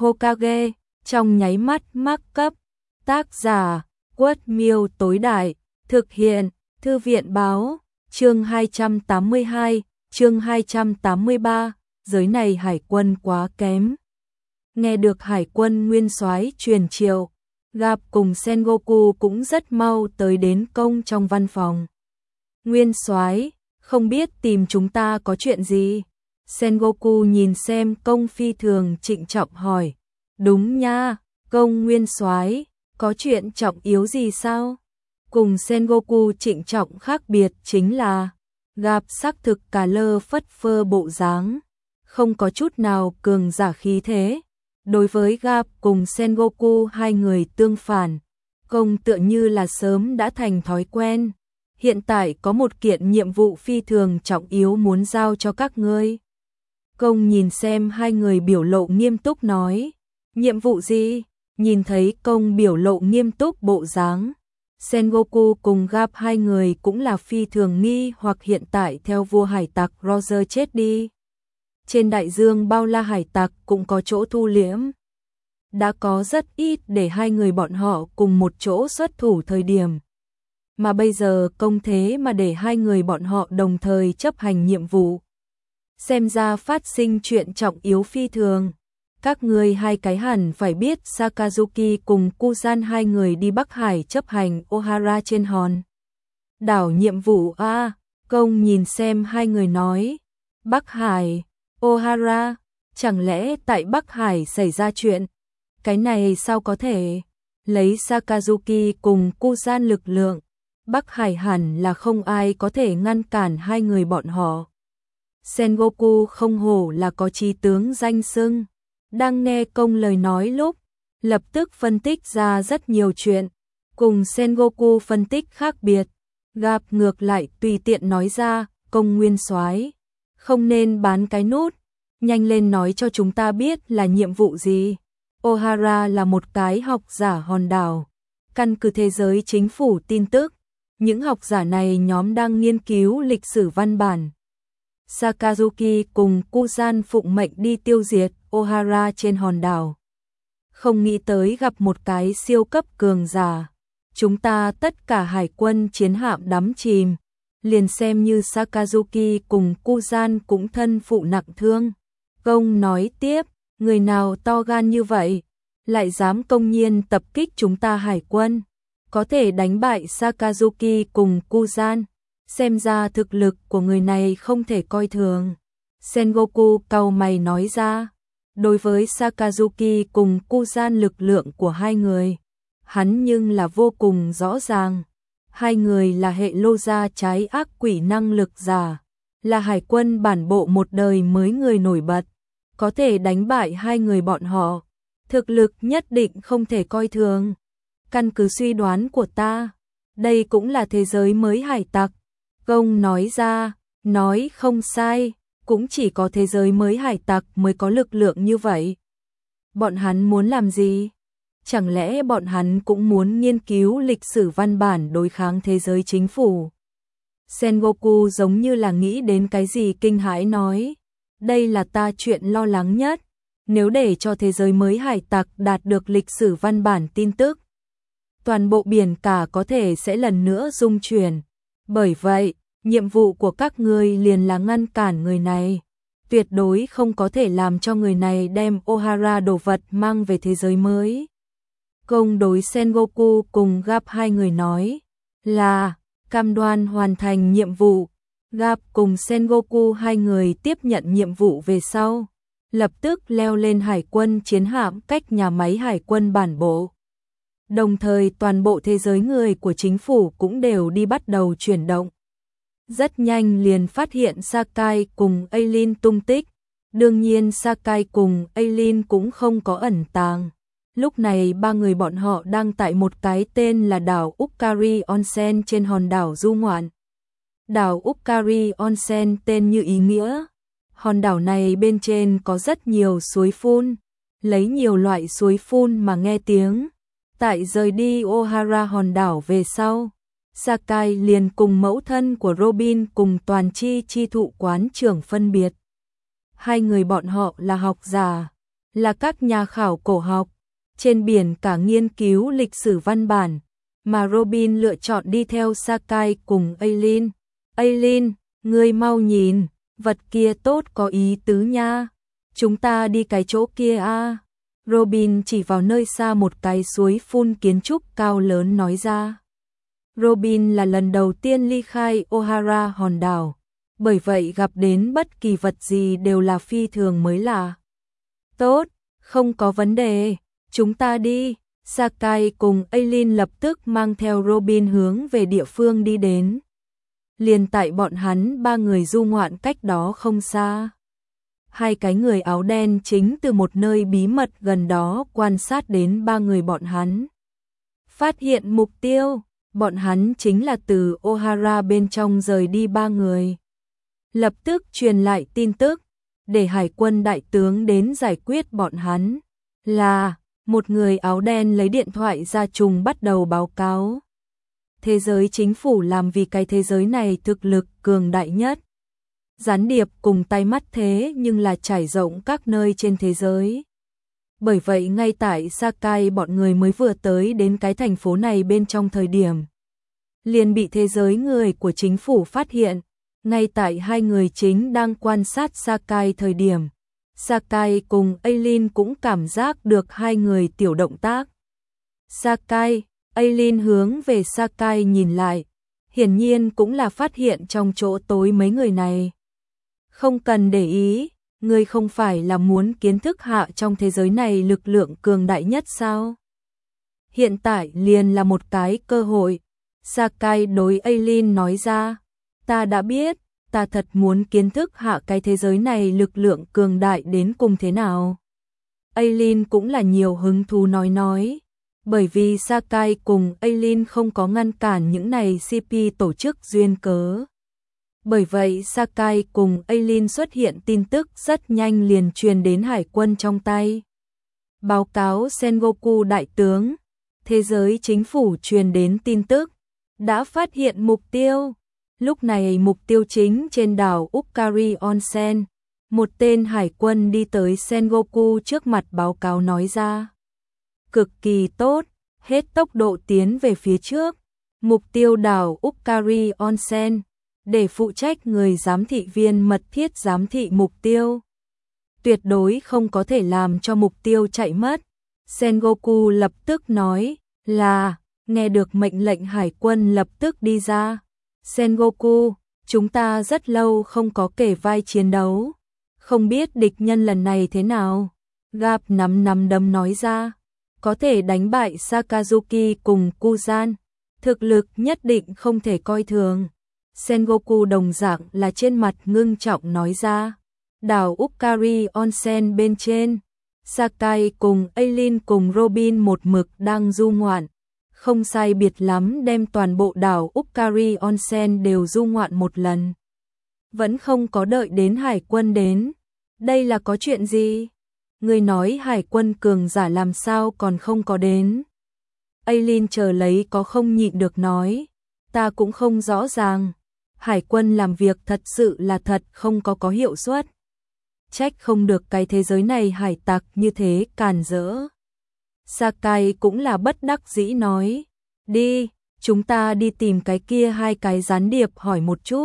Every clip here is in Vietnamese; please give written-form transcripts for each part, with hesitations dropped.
Hokage, trong nháy mắt mắc cấp. Tác giả, Quất Miêu tối đại, thực hiện, Thư viện báo, chương 282, chương 283, giới này hải quân quá kém. Nghe được hải quân nguyên soái truyền triệu, Garp cùng Sengoku cũng rất mau tới đến công trong văn phòng. Nguyên soái, không biết tìm chúng ta có chuyện gì? Sengoku nhìn xem công phi thường trịnh trọng hỏi. Đúng nha, công nguyên soái, có chuyện trọng yếu gì sao? Cùng Sengoku trịnh trọng khác biệt chính là Garp xác thực cả lơ phất phơ bộ dáng, không có chút nào cường giả khí thế. Đối với Garp cùng Sengoku hai người tương phản, công tựa như là sớm đã thành thói quen. Hiện tại có một kiện nhiệm vụ phi thường trọng yếu muốn giao cho các ngươi. Công nhìn xem hai người biểu lộ nghiêm túc nói. Nhiệm vụ gì? Nhìn thấy công biểu lộ nghiêm túc bộ dáng, Sengoku cùng Garp hai người cũng là phi thường nghi hoặc hiện tại theo vua hải tặc Roger chết đi. Trên đại dương bao la hải tặc cũng có chỗ thu liễm. Đã có rất ít để hai người bọn họ cùng một chỗ xuất thủ thời điểm. Mà bây giờ công thế mà để hai người bọn họ đồng thời chấp hành nhiệm vụ. Xem ra phát sinh chuyện trọng yếu phi thường. Các ngươi hai cái hẳn phải biết Sakazuki cùng Kuzan hai người đi Bắc Hải chấp hành Ohara trên hòn đảo nhiệm vụ a. Công nhìn xem hai người nói. Bắc Hải, Ohara, chẳng lẽ tại Bắc Hải xảy ra chuyện? Cái này sao có thể? Lấy Sakazuki cùng Kuzan lực lượng, Bắc Hải hẳn là không ai có thể ngăn cản hai người bọn họ. Sengoku không hổ là có chí tướng danh xưng. Đang nghe công lời nói lúc, lập tức phân tích ra rất nhiều chuyện. Cùng Sengoku phân tích khác biệt, Garp ngược lại tùy tiện nói ra, công nguyên soái, không nên bán cái nút, nhanh lên nói cho chúng ta biết là nhiệm vụ gì. Ohara là một cái học giả hòn đảo. Căn cứ thế giới chính phủ tin tức, những học giả này nhóm đang nghiên cứu lịch sử văn bản. Sakazuki cùng Kuzan phụng mệnh đi tiêu diệt Ohara trên hòn đảo. Không nghĩ tới gặp một cái siêu cấp cường giả. Chúng ta tất cả hải quân chiến hạm đắm chìm. Liền xem như Sakazuki cùng Kuzan cũng thân phụ nặng thương. Công nói tiếp, người nào to gan như vậy, lại dám công nhiên tập kích chúng ta hải quân. Có thể đánh bại Sakazuki cùng Kuzan. Xem ra thực lực của người này không thể coi thường. Sengoku cau mày nói ra. Đối với Sakazuki cùng Kuzan lực lượng của hai người, hắn nhưng là vô cùng rõ ràng. Hai người là hệ lô gia trái ác quỷ năng lực giả, là hải quân bản bộ một đời mới người nổi bật. Có thể đánh bại hai người bọn họ, thực lực nhất định không thể coi thường. Căn cứ suy đoán của ta, đây cũng là thế giới mới hải tặc. Công nói ra, nói không sai, cũng chỉ có thế giới mới hải tặc mới có lực lượng như vậy. Bọn hắn muốn làm gì? Chẳng lẽ bọn hắn cũng muốn nghiên cứu lịch sử văn bản đối kháng thế giới chính phủ? Sengoku giống như là nghĩ đến cái gì kinh hãi nói. Đây là ta chuyện lo lắng nhất. Nếu để cho thế giới mới hải tặc đạt được lịch sử văn bản tin tức, toàn bộ biển cả có thể sẽ lần nữa rung chuyển. Bởi vậy, nhiệm vụ của các ngươi liền là ngăn cản người này. Tuyệt đối không có thể làm cho người này đem Ohara đồ vật mang về thế giới mới. Công đối Sengoku cùng Garp hai người nói là cam đoan hoàn thành nhiệm vụ. Garp cùng Sengoku hai người tiếp nhận nhiệm vụ về sau, lập tức leo lên hải quân chiến hạm cách nhà máy hải quân bản bộ. Đồng thời toàn bộ thế giới người của chính phủ cũng đều đi bắt đầu chuyển động. Rất nhanh liền phát hiện Sakai cùng Aileen tung tích. Đương nhiên Sakai cùng Aileen cũng không có ẩn tàng. Lúc này ba người bọn họ đang tại một cái tên là đảo Ukari Onsen trên hòn đảo du ngoạn. Đảo Ukari Onsen tên như ý nghĩa. Hòn đảo này bên trên có rất nhiều suối phun. Lấy nhiều loại suối phun mà nghe tiếng. Tại rời đi Ohara hòn đảo về sau, Sakai liền cùng mẫu thân của Robin cùng toàn chi thụ quán trưởng phân biệt. Hai người bọn họ là học giả, là các nhà khảo cổ học, trên biển cả nghiên cứu lịch sử văn bản, mà Robin lựa chọn đi theo Sakai cùng Aileen. Aileen, ngươi mau nhìn, vật kia tốt có ý tứ nha. Chúng ta đi cái chỗ kia a. Robin chỉ vào nơi xa một cái suối phun kiến trúc cao lớn nói ra. Robin là lần đầu tiên ly khai O'Hara hòn đảo, bởi vậy gặp đến bất kỳ vật gì đều là phi thường mới lạ. Tốt, không có vấn đề, chúng ta đi. Sakai cùng Aileen lập tức mang theo Robin hướng về địa phương đi đến. Liền tại bọn hắn ba người du ngoạn cách đó không xa. Hai cái người áo đen chính từ một nơi bí mật gần đó quan sát đến ba người bọn hắn. Phát hiện mục tiêu, bọn hắn chính là từ O'Hara bên trong rời đi ba người. Lập tức truyền lại tin tức, để hải quân đại tướng đến giải quyết bọn hắn. Là, một người áo đen lấy điện thoại ra trùng bắt đầu báo cáo. Thế giới chính phủ làm vì cái thế giới này thực lực cường đại nhất. Gián điệp cùng tay mắt thế nhưng là trải rộng các nơi trên thế giới. Bởi vậy ngay tại Sakai bọn người mới vừa tới đến cái thành phố này bên trong thời điểm, liền bị thế giới người của chính phủ phát hiện. Ngay tại hai người chính đang quan sát Sakai thời điểm, Sakai cùng Aileen cũng cảm giác được hai người tiểu động tác. Sakai, Aileen hướng về Sakai nhìn lại, hiển nhiên cũng là phát hiện trong chỗ tối mấy người này. Không cần để ý, ngươi không phải là muốn kiến thức hạ trong thế giới này lực lượng cường đại nhất sao? Hiện tại liền là một cái cơ hội. Sakai đối Aileen nói ra, ta đã biết, ta thật muốn kiến thức hạ cái thế giới này lực lượng cường đại đến cùng thế nào. Aileen cũng là nhiều hứng thú nói, bởi vì Sakai cùng Aileen không có ngăn cản những này CP tổ chức duyên cớ. Bởi vậy Sakai cùng Aileen xuất hiện tin tức rất nhanh liền truyền đến hải quân trong tay. Báo cáo Sengoku đại tướng, thế giới chính phủ truyền đến tin tức, đã phát hiện mục tiêu. Lúc này mục tiêu chính trên đảo Ukari Onsen, một tên hải quân đi tới Sengoku trước mặt báo cáo nói ra. Cực kỳ tốt, hết tốc độ tiến về phía trước. Mục tiêu đảo Ukari Onsen, để phụ trách người giám thị viên mật thiết giám thị mục tiêu. Tuyệt đối không có thể làm cho mục tiêu chạy mất. Sengoku lập tức nói là, nghe được mệnh lệnh hải quân lập tức đi ra. Sengoku, chúng ta rất lâu không có kể vai chiến đấu. Không biết địch nhân lần này thế nào? Gap nắm đấm nói ra. Có thể đánh bại Sakazuki cùng Kuzan. Thực lực nhất định không thể coi thường. Sengoku đồng dạng là trên mặt ngưng trọng nói ra. Đảo Ukari Onsen bên trên, Sakai cùng Aileen cùng Robin một mực đang du ngoạn. Không sai biệt lắm đem toàn bộ đảo Ukari Onsen đều du ngoạn một lần. Vẫn không có đợi đến hải quân đến. Đây là có chuyện gì? Người nói hải quân cường giả làm sao còn không có đến? Aileen chờ lấy có không nhịn được nói. Ta cũng không rõ ràng. Hải quân làm việc thật sự là thật không có hiệu suất. Trách không được cái thế giới này hải tặc như thế càn rỡ. Sakai cũng là bất đắc dĩ nói. Đi, chúng ta đi tìm cái kia hai cái gián điệp hỏi một chút.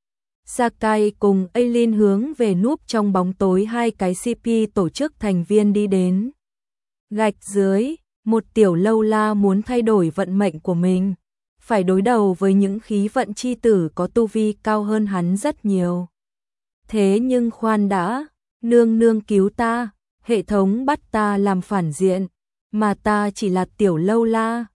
Sakai cùng Aileen hướng về núp trong bóng tối hai cái CP tổ chức thành viên đi đến. Gạch dưới, một tiểu lâu la muốn thay đổi vận mệnh của mình. Phải đối đầu với những khí vận chi tử có tu vi cao hơn hắn rất nhiều. Thế nhưng khoan đã, nương cứu ta, hệ thống bắt ta làm phản diện, mà ta chỉ là tiểu lâu la.